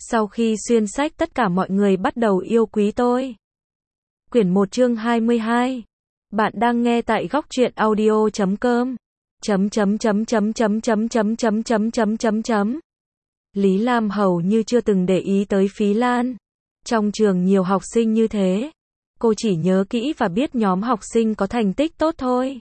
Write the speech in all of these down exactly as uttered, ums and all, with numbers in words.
Sau khi xuyên sách tất cả mọi người bắt đầu yêu quý tôi. Quyển một chương hai mươi hai. Bạn đang nghe tại góc truyện audio chấm com. Chấm chấm chấm chấm chấm chấm chấm chấm chấm chấm chấm chấm. Lý Lam hầu như chưa từng để ý tới Phí Lan. Trong trường nhiều học sinh như thế, cô chỉ nhớ kỹ và biết nhóm học sinh có thành tích tốt thôi.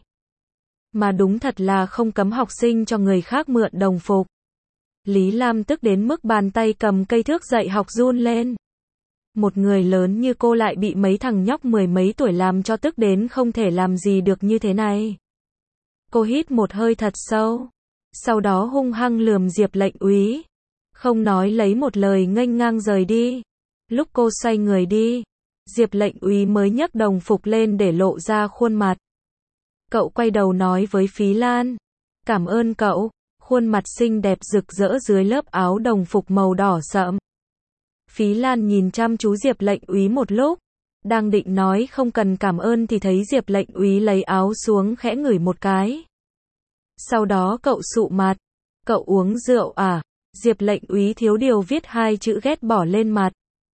Mà đúng thật là không cấm học sinh cho người khác mượn đồng phục. Lý Lam tức đến mức bàn tay cầm cây thước dạy học run lên. Một người lớn như cô lại bị mấy thằng nhóc mười mấy tuổi làm cho tức đến không thể làm gì được như thế này. Cô hít một hơi thật sâu, sau đó hung hăng lườm Diệp lệnh úy, không nói lấy một lời nghênh ngang rời đi. Lúc cô xoay người đi, Diệp lệnh úy mới nhấc đồng phục lên để lộ ra khuôn mặt. Cậu quay đầu nói với Phí Lan, cảm ơn cậu. Khuôn mặt xinh đẹp rực rỡ dưới lớp áo đồng phục màu đỏ sậm. Phí Lan nhìn chăm chú Diệp lệnh úy một lúc, đang định nói không cần cảm ơn thì thấy Diệp lệnh úy lấy áo xuống khẽ ngửi một cái. Sau đó cậu sụ mặt, cậu uống rượu à? Diệp lệnh úy thiếu điều viết hai chữ ghét bỏ lên mặt.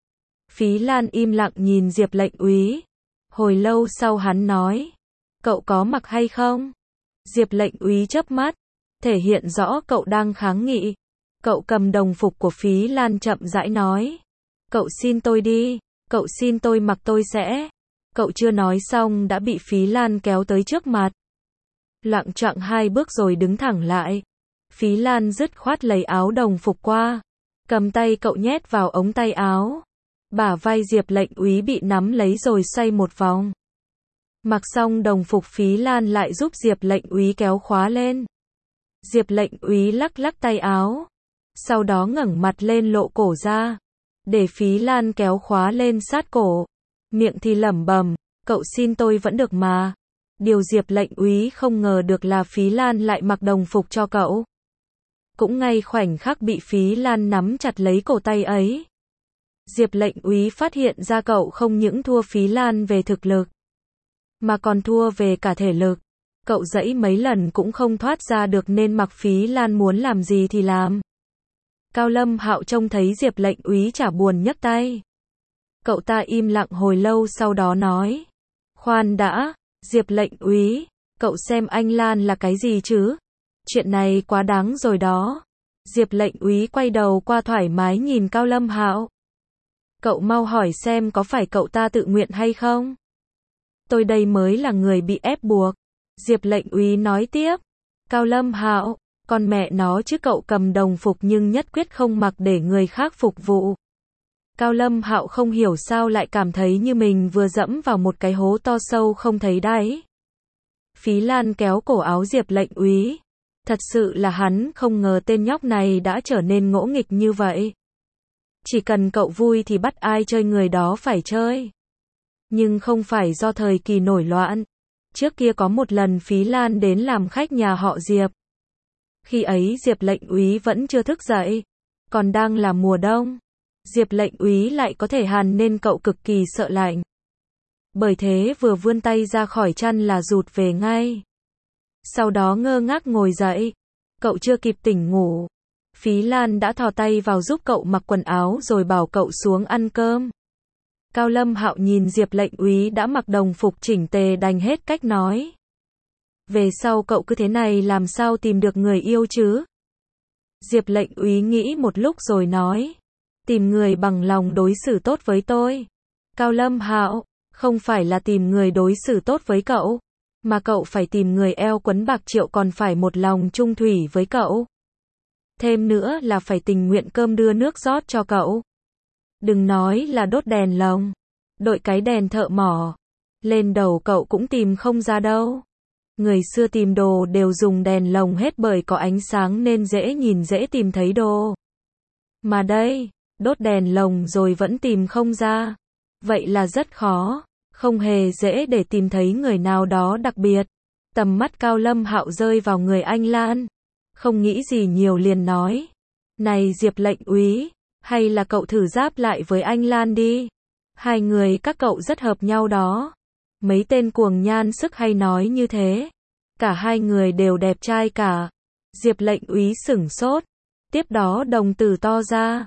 Phí Lan im lặng nhìn Diệp lệnh úy. Hồi lâu sau hắn nói, cậu có mặc hay không? Diệp lệnh úy chớp mắt, thể hiện rõ cậu đang kháng nghị. Cậu cầm đồng phục của Phí Lan chậm rãi nói, cậu xin tôi đi, cậu xin tôi mặc tôi sẽ. Cậu chưa nói xong đã bị Phí Lan kéo tới trước mặt. Loạng choạng hai bước rồi đứng thẳng lại. Phí Lan dứt khoát lấy áo đồng phục qua, cầm tay cậu nhét vào ống tay áo. Bả vai Diệp lệnh úy bị nắm lấy rồi xoay một vòng. Mặc xong đồng phục Phí Lan lại giúp Diệp lệnh úy kéo khóa lên. Diệp lệnh úy lắc lắc tay áo, sau đó ngẩng mặt lên lộ cổ ra, để Phí Lan kéo khóa lên sát cổ. Miệng thì lẩm bẩm, cậu xin tôi vẫn được mà. Điều Diệp lệnh úy không ngờ được là Phí Lan lại mặc đồng phục cho cậu. Cũng ngay khoảnh khắc bị Phí Lan nắm chặt lấy cổ tay ấy, Diệp lệnh úy phát hiện ra cậu không những thua Phí Lan về thực lực, mà còn thua về cả thể lực. Cậu giãy mấy lần cũng không thoát ra được nên mặc Phí Lan muốn làm gì thì làm. Cao Lâm Hạo trông thấy Diệp lệnh úy chả buồn nhấc tay. Cậu ta im lặng hồi lâu sau đó nói, khoan đã, Diệp lệnh úy, cậu xem anh Lan là cái gì chứ? Chuyện này quá đáng rồi đó. Diệp lệnh úy quay đầu qua thoải mái nhìn Cao Lâm Hạo. Cậu mau hỏi xem có phải cậu ta tự nguyện hay không? Tôi đây mới là người bị ép buộc. Diệp lệnh úy nói tiếp. Cao Lâm Hạo, con mẹ nó chứ cậu cầm đồng phục nhưng nhất quyết không mặc để người khác phục vụ. Cao Lâm Hạo không hiểu sao lại cảm thấy như mình vừa dẫm vào một cái hố to sâu không thấy đáy. Phí Lan kéo cổ áo Diệp lệnh úy. Thật sự là hắn không ngờ tên nhóc này đã trở nên ngỗ nghịch như vậy. Chỉ cần cậu vui thì bắt ai chơi người đó phải chơi. Nhưng không phải do thời kỳ nổi loạn. Trước kia có một lần Phí Lan đến làm khách nhà họ Diệp. Khi ấy Diệp lệnh úy vẫn chưa thức dậy, còn đang là mùa đông. Diệp lệnh úy lại có thể hàn nên cậu cực kỳ sợ lạnh. Bởi thế vừa vươn tay ra khỏi chăn là rụt về ngay. Sau đó ngơ ngác ngồi dậy. Cậu chưa kịp tỉnh ngủ, Phí Lan đã thò tay vào giúp cậu mặc quần áo rồi bảo cậu xuống ăn cơm. Cao Lâm Hạo nhìn Diệp lệnh úy đã mặc đồng phục chỉnh tề đành hết cách nói. Về sau cậu cứ thế này làm sao tìm được người yêu chứ? Diệp lệnh úy nghĩ một lúc rồi nói. Tìm người bằng lòng đối xử tốt với tôi. Cao Lâm Hạo, không phải là tìm người đối xử tốt với cậu, mà cậu phải tìm người eo quấn bạc triệu còn phải một lòng chung thủy với cậu. Thêm nữa là phải tình nguyện cơm đưa nước rót cho cậu. Đừng nói là đốt đèn lồng, đội cái đèn thợ mỏ lên đầu cậu cũng tìm không ra đâu. Người xưa tìm đồ đều dùng đèn lồng hết bởi có ánh sáng nên dễ nhìn dễ tìm thấy đồ. Mà đây, đốt đèn lồng rồi vẫn tìm không ra. Vậy là rất khó, không hề dễ để tìm thấy người nào đó đặc biệt. Tầm mắt Cao Lâm Hạo rơi vào người anh Lan. Không nghĩ gì nhiều liền nói. Này Diệp lệnh úy, hay là cậu thử giáp lại với anh Lan đi. Hai người các cậu rất hợp nhau đó. Mấy tên cuồng nhan sức hay nói như thế. Cả hai người đều đẹp trai cả. Diệp lệnh úy sửng sốt. Tiếp đó đồng tử to ra.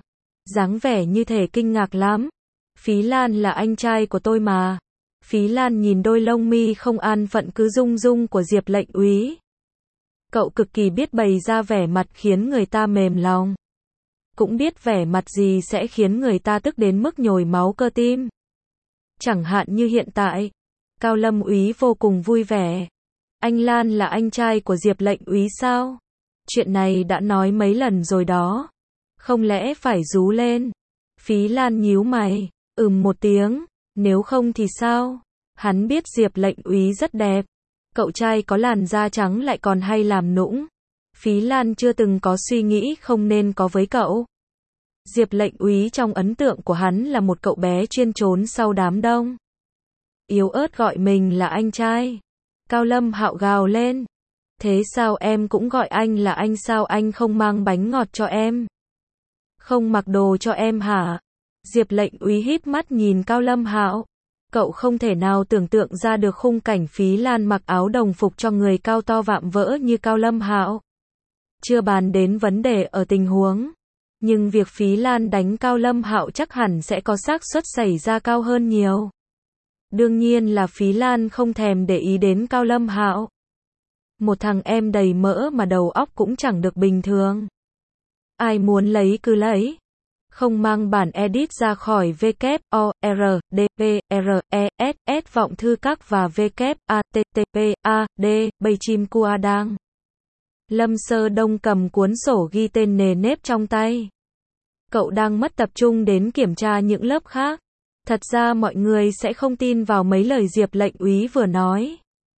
dáng vẻ như thể kinh ngạc lắm. Phí Lan là anh trai của tôi mà. Phí Lan nhìn đôi lông mi không an phận cứ rung rung của Diệp lệnh úy. Cậu cực kỳ biết bày ra vẻ mặt khiến người ta mềm lòng. Cũng biết vẻ mặt gì sẽ khiến người ta tức đến mức nhồi máu cơ tim. Chẳng hạn như hiện tại, Cao Lâm úy vô cùng vui vẻ. Anh Lan là anh trai của Diệp lệnh úy sao? Chuyện này đã nói mấy lần rồi đó. Không lẽ phải rú lên? Phí Lan nhíu mày, ừm một tiếng, nếu không thì sao? Hắn biết Diệp lệnh úy rất đẹp. Cậu trai có làn da trắng lại còn hay làm nũng. Phí Lan chưa từng có suy nghĩ không nên có với cậu. Diệp lệnh úy trong ấn tượng của hắn là một cậu bé chuyên trốn sau đám đông. Yếu ớt gọi mình là anh trai. Cao Lâm Hạo gào lên. Thế sao em cũng gọi anh là anh, sao anh không mang bánh ngọt cho em? Không mặc đồ cho em hả? Diệp lệnh úy híp mắt nhìn Cao Lâm Hạo. Cậu không thể nào tưởng tượng ra được khung cảnh Phí Lan mặc áo đồng phục cho người cao to vạm vỡ như Cao Lâm Hạo. Chưa bàn đến vấn đề ở tình huống, nhưng việc Phí Lan đánh Cao Lâm Hạo chắc hẳn sẽ có xác suất xảy ra cao hơn nhiều. Đương nhiên là Phí Lan không thèm để ý đến Cao Lâm Hạo. Một thằng em đầy mỡ mà đầu óc cũng chẳng được bình thường. Ai muốn lấy cứ lấy. Không mang bản edit ra khỏi W O R D P R E S S vọng thư các và W A T T P A D Bay chim cua đang. Lâm Sơ Đông cầm cuốn sổ ghi tên nề nếp trong tay. Cậu đang mất tập trung đến kiểm tra những lớp khác. Thật ra mọi người sẽ không tin vào mấy lời Diệp lệnh úy vừa nói.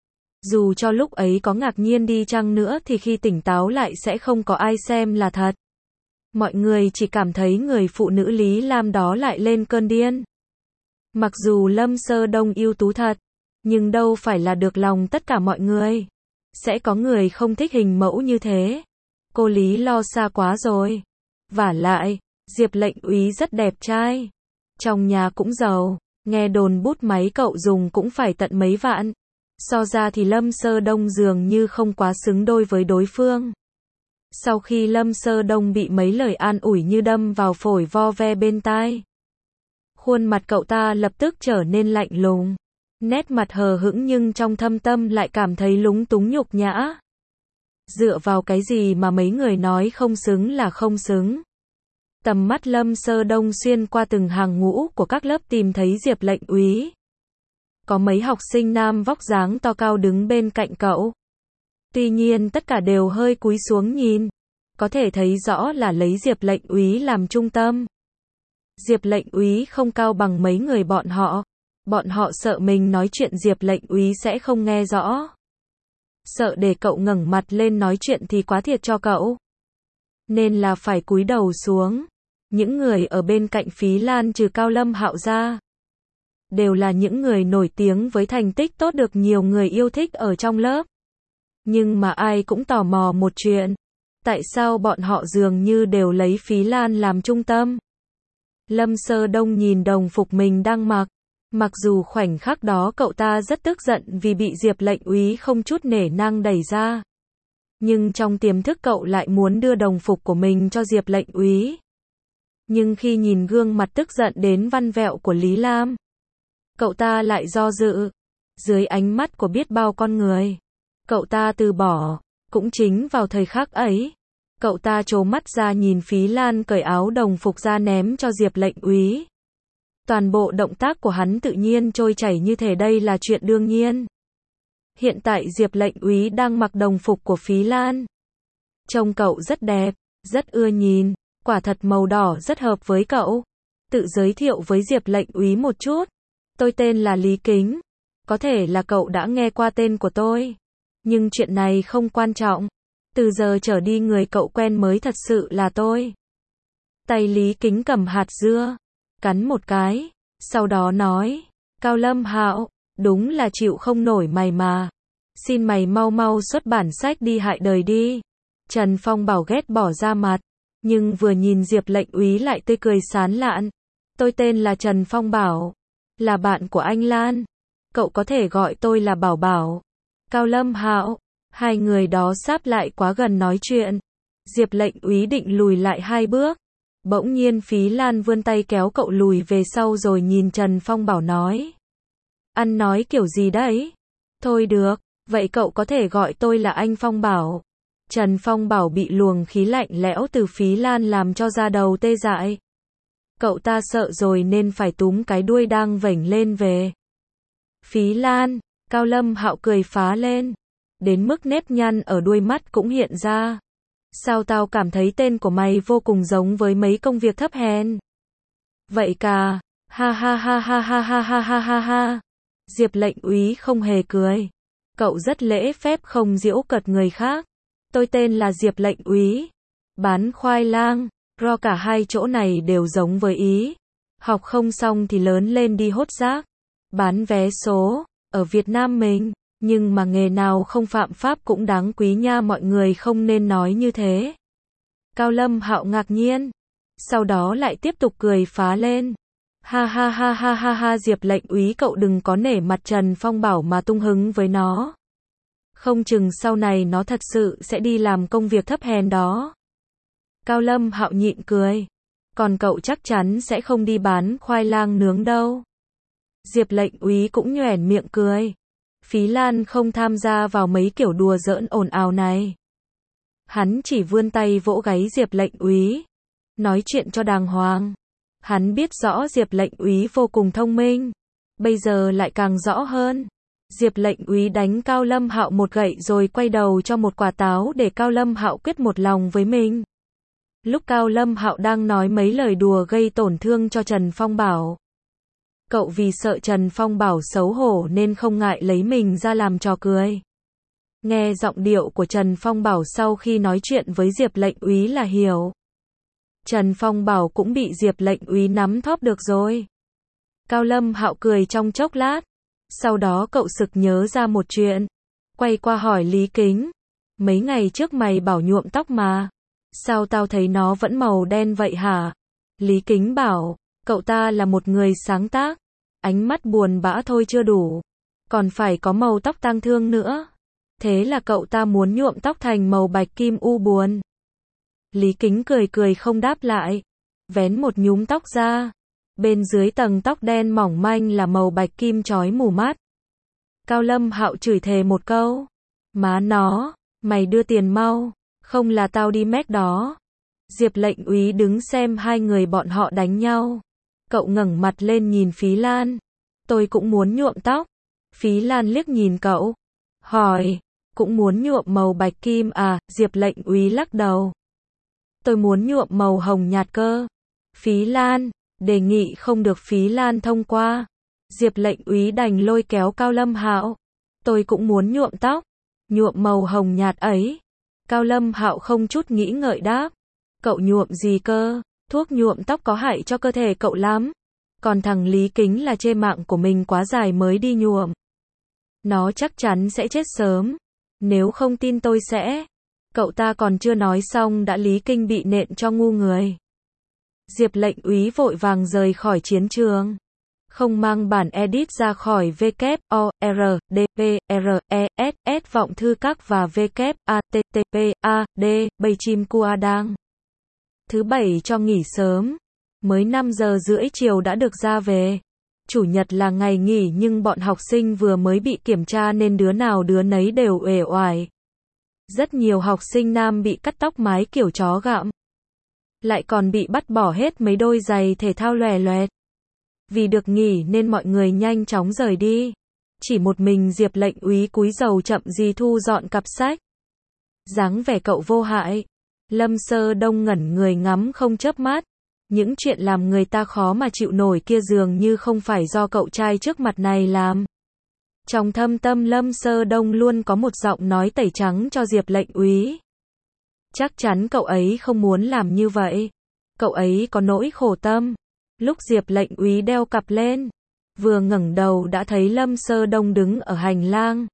Dù cho lúc ấy có ngạc nhiên đi chăng nữa thì khi tỉnh táo lại sẽ không có ai xem là thật. Mọi người chỉ cảm thấy người phụ nữ Lý Lam đó lại lên cơn điên. Mặc dù Lâm Sơ Đông ưu tú thật, nhưng đâu phải là được lòng tất cả mọi người. Sẽ có người không thích hình mẫu như thế. Cô Lý lo xa quá rồi. Vả lại, Diệp lệnh úy rất đẹp trai. Trong nhà cũng giàu, nghe đồn bút máy cậu dùng cũng phải tận mấy vạn. So ra thì Lâm Sơ Đông dường như không quá xứng đôi với đối phương. Sau khi Lâm Sơ Đông bị mấy lời an ủi như đâm vào phổi vo ve bên tai, khuôn mặt cậu ta lập tức trở nên lạnh lùng. Nét mặt hờ hững nhưng trong thâm tâm lại cảm thấy lúng túng nhục nhã. Dựa vào cái gì mà mấy người nói không xứng là không xứng? Tầm mắt Lâm Sơ Đông xuyên qua từng hàng ngũ của các lớp tìm thấy Diệp lệnh úy. Có mấy học sinh nam vóc dáng to cao đứng bên cạnh cậu. Tuy nhiên tất cả đều hơi cúi xuống nhìn. Có thể thấy rõ là lấy Diệp lệnh úy làm trung tâm. Diệp lệnh úy không cao bằng mấy người bọn họ. Bọn họ sợ mình nói chuyện Diệp lệnh úy sẽ không nghe rõ. Sợ để cậu ngẩng mặt lên nói chuyện thì quá thiệt cho cậu. Nên là phải cúi đầu xuống. Những người ở bên cạnh Phí Lan trừ Cao Lâm Hạo ra, đều là những người nổi tiếng với thành tích tốt được nhiều người yêu thích ở trong lớp. Nhưng mà ai cũng tò mò một chuyện. Tại sao bọn họ dường như đều lấy Phí Lan làm trung tâm? Lâm Sơ Đông nhìn đồng phục mình đang mặc. Mặc dù khoảnh khắc đó cậu ta rất tức giận vì bị Diệp lệnh úy không chút nể nang đẩy ra. Nhưng trong tiềm thức cậu lại muốn đưa đồng phục của mình cho Diệp lệnh úy. Nhưng khi nhìn gương mặt tức giận đến văn vẹo của Lý Lam, cậu ta lại do dự. Dưới ánh mắt của biết bao con người, cậu ta từ bỏ. Cũng chính vào thời khắc ấy, cậu ta trố mắt ra nhìn Phí Lan cởi áo đồng phục ra ném cho Diệp lệnh úy. Toàn bộ động tác của hắn tự nhiên trôi chảy như thể đây là chuyện đương nhiên. Hiện tại Diệp lệnh úy đang mặc đồng phục của Phí Lan. Trông cậu rất đẹp, rất ưa nhìn, quả thật màu đỏ rất hợp với cậu. Tự giới thiệu với Diệp lệnh úy một chút. Tôi tên là Lý Kính. Có thể là cậu đã nghe qua tên của tôi. Nhưng chuyện này không quan trọng. Từ giờ trở đi người cậu quen mới thật sự là tôi. Tay Lý Kính cầm hạt dưa, cắn một cái, sau đó nói, Cao Lâm Hạo, đúng là chịu không nổi mày mà. Xin mày mau mau xuất bản sách đi hại đời đi. Trần Phong Bảo ghét bỏ ra mặt, nhưng vừa nhìn Diệp lệnh úy lại tươi cười sán lạn. Tôi tên là Trần Phong Bảo, là bạn của anh Lan. Cậu có thể gọi tôi là Bảo Bảo. Cao Lâm Hạo, hai người đó sáp lại quá gần nói chuyện. Diệp lệnh úy định lùi lại hai bước, Bỗng nhiên Phí Lan vươn tay kéo cậu lùi về sau rồi nhìn Trần Phong Bảo nói. Ăn nói kiểu gì đấy? Thôi được, vậy cậu có thể gọi tôi là anh Phong Bảo. Trần Phong Bảo bị luồng khí lạnh lẽo từ Phí Lan làm cho da đầu tê dại. Cậu ta sợ rồi nên phải túm cái đuôi đang vểnh lên về. Phí Lan, Cao Lâm Hạo cười phá lên. Đến mức nếp nhăn ở đuôi mắt cũng hiện ra. Sao tao cảm thấy tên của mày vô cùng giống với mấy công việc thấp hèn? Vậy cả, ha ha ha ha ha ha ha ha ha ha. Diệp lệnh úy không hề cười. Cậu rất lễ phép không giễu cợt người khác. Tôi tên là Diệp lệnh úy. Bán khoai lang, ro cả hai chỗ này đều giống với ý. Học không xong thì lớn lên đi hốt rác. Bán vé số, ở Việt Nam mình. Nhưng mà nghề nào không phạm pháp cũng đáng quý nha, mọi người không nên nói như thế. Cao Lâm Hạo ngạc nhiên. Sau đó lại tiếp tục cười phá lên. Ha ha ha ha ha ha, Diệp lệnh úy cậu đừng có nể mặt Trần Phong Bảo mà tung hứng với nó. Không chừng sau này nó thật sự sẽ đi làm công việc thấp hèn đó. Cao Lâm Hạo nhịn cười. Còn cậu chắc chắn sẽ không đi bán khoai lang nướng đâu. Diệp lệnh úy cũng nhoẻn miệng cười. Phí Lan không tham gia vào mấy kiểu đùa giỡn ồn ào này. Hắn chỉ vươn tay vỗ gáy Diệp lệnh úy. Nói chuyện cho đàng hoàng. Hắn biết rõ Diệp lệnh úy vô cùng thông minh. Bây giờ lại càng rõ hơn. Diệp lệnh úy đánh Cao Lâm Hạo một gậy rồi quay đầu cho một quả táo để Cao Lâm Hạo quyết một lòng với mình. Lúc Cao Lâm Hạo đang nói mấy lời đùa gây tổn thương cho Trần Phong Bảo. Cậu vì sợ Trần Phong Bảo xấu hổ nên không ngại lấy mình ra làm trò cười. Nghe giọng điệu của Trần Phong Bảo sau khi nói chuyện với Diệp lệnh úy là hiểu. Trần Phong Bảo cũng bị Diệp lệnh úy nắm thóp được rồi. Cao Lâm Hạo cười trong chốc lát. Sau đó cậu sực nhớ ra một chuyện. Quay qua hỏi Lý Kính. Mấy ngày trước mày bảo nhuộm tóc mà. Sao tao thấy nó vẫn màu đen vậy hả? Lý Kính bảo. Cậu ta là một người sáng tác. Ánh mắt buồn bã thôi chưa đủ. Còn phải có màu tóc tang thương nữa. Thế là cậu ta muốn nhuộm tóc thành màu bạch kim u buồn. Lý Kính cười cười không đáp lại. Vén một nhúm tóc ra. Bên dưới tầng tóc đen mỏng manh là màu bạch kim chói mù mắt. Cao Lâm Hạo chửi thề một câu. Má nó, mày đưa tiền mau. Không là tao đi mét đó. Diệp lệnh úy đứng xem hai người bọn họ đánh nhau. Cậu ngẩng mặt lên nhìn Phí Lan. Tôi cũng muốn nhuộm tóc. Phí Lan liếc nhìn cậu. Hỏi, cũng muốn nhuộm màu bạch kim à? Diệp lệnh úy lắc đầu. Tôi muốn nhuộm màu hồng nhạt cơ. Phí Lan, đề nghị không được Phí Lan thông qua. Diệp lệnh úy đành lôi kéo Cao Lâm Hạo. Tôi cũng muốn nhuộm tóc. Nhuộm màu hồng nhạt ấy. Cao Lâm Hạo không chút nghĩ ngợi đáp. Cậu nhuộm gì cơ? Thuốc nhuộm tóc có hại cho cơ thể cậu lắm. Còn thằng Lý Kính là chê mạng của mình quá dài mới đi nhuộm. Nó chắc chắn sẽ chết sớm. Nếu không tin tôi sẽ. Cậu ta còn chưa nói xong đã Lý Kinh bị nện cho ngu người. Diệp lệnh úy vội vàng rời khỏi chiến trường. Không mang bản edit ra khỏi W O R D P R E S S vọng thư các và W A T T P A D Bầy chim cua đang. Thứ bảy cho nghỉ sớm. Mới năm giờ rưỡi chiều đã được ra về. Chủ nhật là ngày nghỉ nhưng bọn học sinh vừa mới bị kiểm tra nên đứa nào đứa nấy đều uể oải. Rất nhiều học sinh nam bị cắt tóc mái kiểu chó gặm. Lại còn bị bắt bỏ hết mấy đôi giày thể thao lòe loẹt. Vì được nghỉ nên mọi người nhanh chóng rời đi. Chỉ một mình Diệp lệnh úy cúi rầu chậm gì thu dọn cặp sách. Dáng vẻ cậu vô hại. Lâm Sơ Đông ngẩn người ngắm không chớp mắt. Những chuyện làm người ta khó mà chịu nổi kia dường như không phải do cậu trai trước mặt này làm. Trong thâm tâm Lâm Sơ Đông luôn có một giọng nói tẩy trắng cho Diệp lệnh úy. Chắc chắn cậu ấy không muốn làm như vậy. Cậu ấy có nỗi khổ tâm. Lúc Diệp lệnh úy đeo cặp lên, vừa ngẩng đầu đã thấy Lâm Sơ Đông đứng ở hành lang.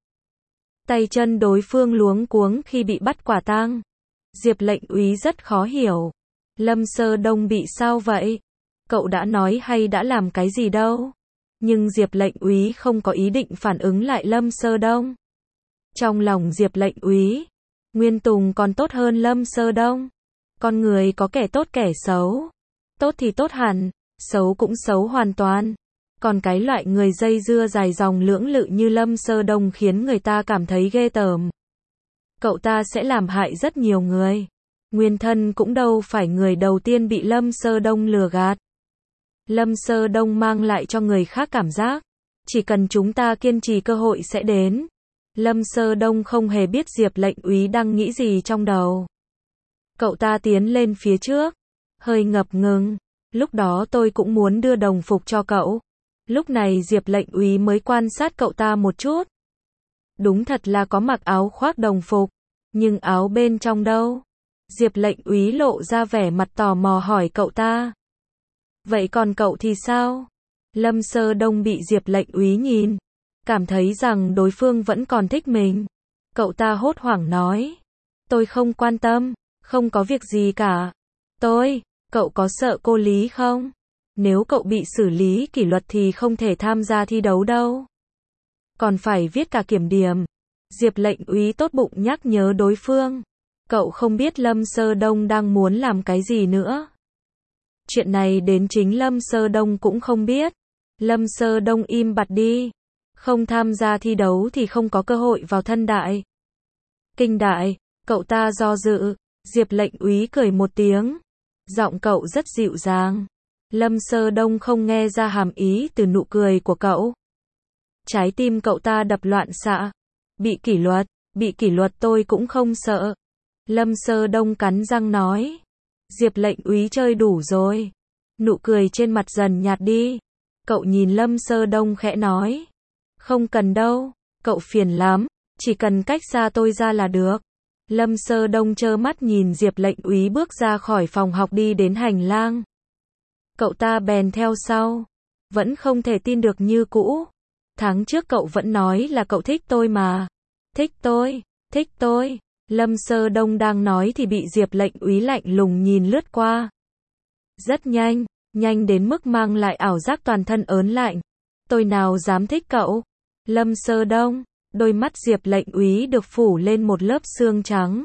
Tay chân đối phương luống cuống khi bị bắt quả tang. Diệp lệnh úy rất khó hiểu. Lâm Sơ Đông bị sao vậy? Cậu đã nói hay đã làm cái gì đâu? Nhưng Diệp lệnh úy không có ý định phản ứng lại Lâm Sơ Đông. Trong lòng Diệp lệnh úy, Nguyên Tùng còn tốt hơn Lâm Sơ Đông. Con người có kẻ tốt kẻ xấu. tốt thì tốt hẳn, xấu cũng xấu hoàn toàn. Còn cái loại người dây dưa dài dòng lưỡng lự như Lâm Sơ Đông khiến người ta cảm thấy ghê tởm. Cậu ta sẽ làm hại rất nhiều người. Nguyên thân cũng đâu phải người đầu tiên bị Lâm Sơ Đông lừa gạt. Lâm Sơ Đông mang lại cho người khác cảm giác, chỉ cần chúng ta kiên trì cơ hội sẽ đến. Lâm Sơ Đông không hề biết Diệp lệnh úy đang nghĩ gì trong đầu. Cậu ta tiến lên phía trước, hơi ngập ngừng. Lúc đó tôi cũng muốn đưa đồng phục cho cậu. Lúc này Diệp lệnh úy mới quan sát cậu ta một chút. Đúng thật là có mặc áo khoác đồng phục, nhưng áo bên trong đâu? Diệp lệnh úy lộ ra vẻ mặt tò mò hỏi cậu ta. Vậy còn cậu thì sao? Lâm Sơ Đông bị Diệp lệnh úy nhìn, cảm thấy rằng đối phương vẫn còn thích mình. Cậu ta hốt hoảng nói. Tôi không quan tâm, không có việc gì cả. Tôi, cậu có sợ cô Lý không? Nếu cậu bị xử lý kỷ luật thì không thể tham gia thi đấu đâu. Còn phải viết cả kiểm điểm. Diệp lệnh úy tốt bụng nhắc nhớ đối phương. Cậu không biết Lâm Sơ Đông đang muốn làm cái gì nữa. Chuyện này đến chính Lâm Sơ Đông cũng không biết. Lâm Sơ Đông im bặt đi. Không tham gia thi đấu thì không có cơ hội vào thân đại. Kinh đại, cậu ta do dự. Diệp lệnh úy cười một tiếng. Giọng cậu rất dịu dàng. Lâm Sơ Đông không nghe ra hàm ý từ nụ cười của cậu. Trái tim cậu ta đập loạn xạ. Bị kỷ luật, bị kỷ luật tôi cũng không sợ. Lâm Sơ Đông cắn răng nói. Diệp lệnh úy chơi đủ rồi. Nụ cười trên mặt dần nhạt đi. Cậu nhìn Lâm Sơ Đông khẽ nói. Không cần đâu, cậu phiền lắm, chỉ cần cách xa tôi ra là được. Lâm Sơ Đông trơ mắt nhìn Diệp lệnh úy bước ra khỏi phòng học đi đến hành lang. Cậu ta bèn theo sau. Vẫn không thể tin được như cũ. Tháng trước cậu vẫn nói là cậu thích tôi mà. Thích tôi, thích tôi. Lâm Sơ Đông đang nói thì bị Diệp lệnh úy lạnh lùng nhìn lướt qua. Rất nhanh, nhanh đến mức mang lại ảo giác toàn thân ớn lạnh. Tôi nào dám thích cậu. Lâm Sơ Đông, đôi mắt Diệp lệnh úy được phủ lên một lớp xương trắng.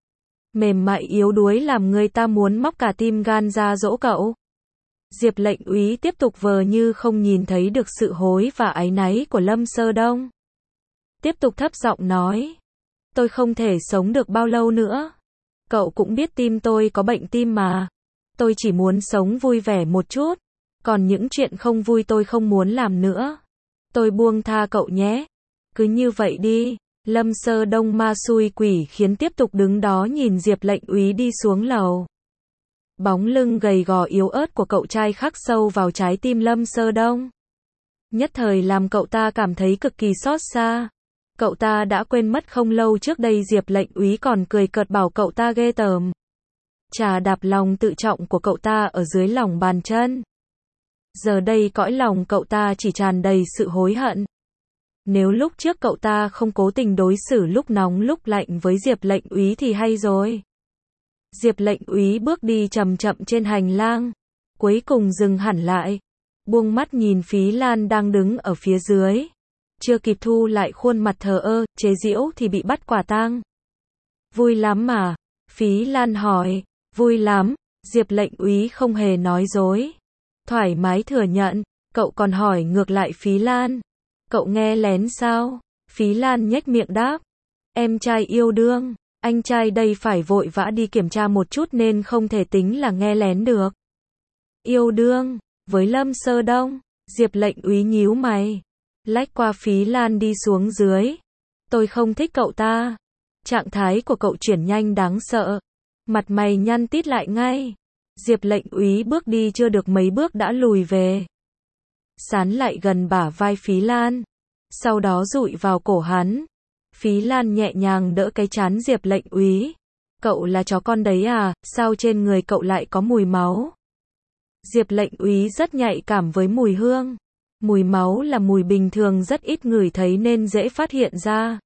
Mềm mại yếu đuối làm người ta muốn móc cả tim gan ra dỗ cậu. Diệp lệnh úy tiếp tục vờ như không nhìn thấy được sự hối và áy náy của Lâm Sơ Đông. Tiếp tục thấp giọng nói. Tôi không thể sống được bao lâu nữa. Cậu cũng biết tim tôi có bệnh tim mà. Tôi chỉ muốn sống vui vẻ một chút. Còn những chuyện không vui tôi không muốn làm nữa. Tôi buông tha cậu nhé. Cứ như vậy đi. Lâm Sơ Đông ma xui quỷ khiến tiếp tục đứng đó nhìn Diệp lệnh úy đi xuống lầu. Bóng lưng gầy gò yếu ớt của cậu trai khắc sâu vào trái tim Lâm Sơ Đông. Nhất thời làm cậu ta cảm thấy cực kỳ xót xa. Cậu ta đã quên mất không lâu trước đây Diệp lệnh úy còn cười cợt bảo cậu ta ghê tởm. Chà đạp lòng tự trọng của cậu ta ở dưới lòng bàn chân. Giờ đây cõi lòng cậu ta chỉ tràn đầy sự hối hận. Nếu lúc trước cậu ta không cố tình đối xử lúc nóng lúc lạnh với Diệp lệnh úy thì hay rồi. Diệp lệnh úy bước đi chậm chậm trên hành lang. Cuối cùng dừng hẳn lại. Buông mắt nhìn Phí Lan đang đứng ở phía dưới. Chưa kịp thu lại khuôn mặt thờ ơ, chế giễu thì bị bắt quả tang. Vui lắm mà. Phí Lan hỏi. Vui lắm. Diệp lệnh úy không hề nói dối. Thoải mái thừa nhận. Cậu còn hỏi ngược lại Phí Lan. Cậu nghe lén sao? Phí Lan nhếch miệng đáp. Em trai yêu đương. Anh trai đây phải vội vã đi kiểm tra một chút nên không thể tính là nghe lén được. Yêu đương. Với Lâm Sơ Đông. Diệp lệnh úy nhíu mày. Lách qua Phí Lan đi xuống dưới. Tôi không thích cậu ta. Trạng thái của cậu chuyển nhanh đáng sợ. Mặt mày nhăn tít lại ngay. Diệp lệnh úy bước đi chưa được mấy bước đã lùi về. Sán lại gần bả vai Phí Lan. Sau đó dụi vào cổ hắn. Phí Lan nhẹ nhàng đỡ cái trán Diệp lệnh úy. Cậu là chó con đấy à, sao trên người cậu lại có mùi máu? Diệp lệnh úy rất nhạy cảm với mùi hương. Mùi máu là mùi bình thường rất ít ngửi thấy nên dễ phát hiện ra.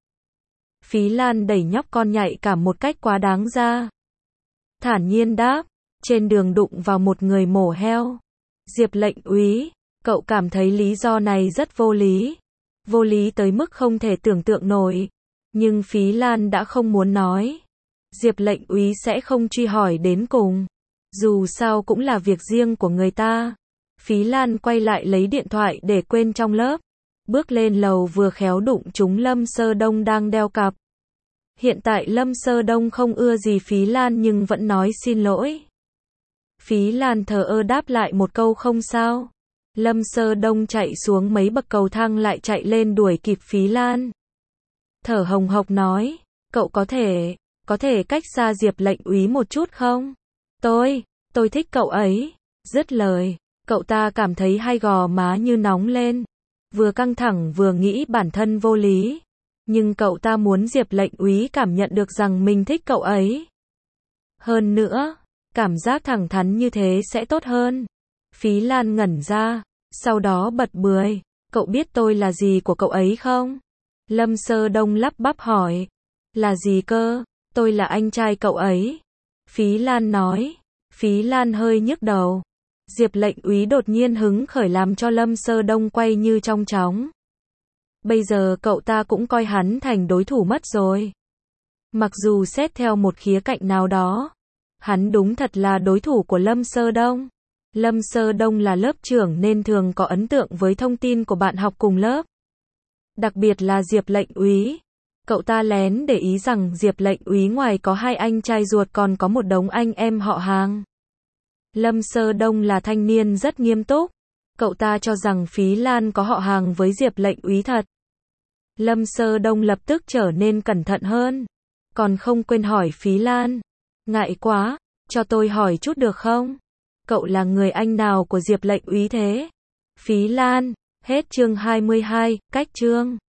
Phí Lan đẩy nhóc con nhạy cảm một cách quá đáng ra. Thản nhiên đáp. Trên đường đụng vào một người mổ heo. Diệp lệnh úy. Cậu cảm thấy lý do này rất vô lý. Vô lý tới mức không thể tưởng tượng nổi. Nhưng Phí Lan đã không muốn nói. Diệp lệnh úy sẽ không truy hỏi đến cùng. Dù sao cũng là việc riêng của người ta. Phí Lan quay lại lấy điện thoại để quên trong lớp. Bước lên lầu vừa khéo đụng trúng Lâm Sơ Đông đang đeo cặp. Hiện tại Lâm Sơ Đông không ưa gì Phí Lan nhưng vẫn nói xin lỗi. Phí Lan thờ ơ đáp lại một câu không sao. Lâm Sơ Đông chạy xuống mấy bậc cầu thang lại chạy lên đuổi kịp Phí Lan. Thở hồng hộc nói, cậu có thể, có thể cách xa Diệp lệnh úy một chút không? Tôi, tôi thích cậu ấy. Dứt lời, cậu ta cảm thấy hai gò má như nóng lên. Vừa căng thẳng vừa nghĩ bản thân vô lý. Nhưng cậu ta muốn Diệp lệnh úy cảm nhận được rằng mình thích cậu ấy. Hơn nữa, cảm giác thẳng thắn như thế sẽ tốt hơn. Phí Lan ngẩn ra, sau đó bật bươi. Cậu biết tôi là gì của cậu ấy không? Lâm Sơ Đông lắp bắp hỏi. Là gì cơ? Tôi là anh trai cậu ấy. Phí Lan nói. Phí Lan hơi nhức đầu. Diệp lệnh úy đột nhiên hứng khởi làm cho Lâm Sơ Đông quay như trong chóng. Bây giờ cậu ta cũng coi hắn thành đối thủ mất rồi. Mặc dù xét theo một khía cạnh nào đó, hắn đúng thật là đối thủ của Lâm Sơ Đông. Lâm Sơ Đông là lớp trưởng nên thường có ấn tượng với thông tin của bạn học cùng lớp. Đặc biệt là Diệp lệnh úy. Cậu ta lén để ý rằng Diệp lệnh úy ngoài có hai anh trai ruột còn có một đống anh em họ hàng. Lâm Sơ Đông là thanh niên rất nghiêm túc. Cậu ta cho rằng Phí Lan có họ hàng với Diệp lệnh úy thật. Lâm Sơ Đông lập tức trở nên cẩn thận hơn. Còn không quên hỏi Phí Lan. Ngại quá, cho tôi hỏi chút được không? Cậu là người anh nào của Diệp lệnh úy thế? Phí Lan, hết chương hai mươi hai, cách chương.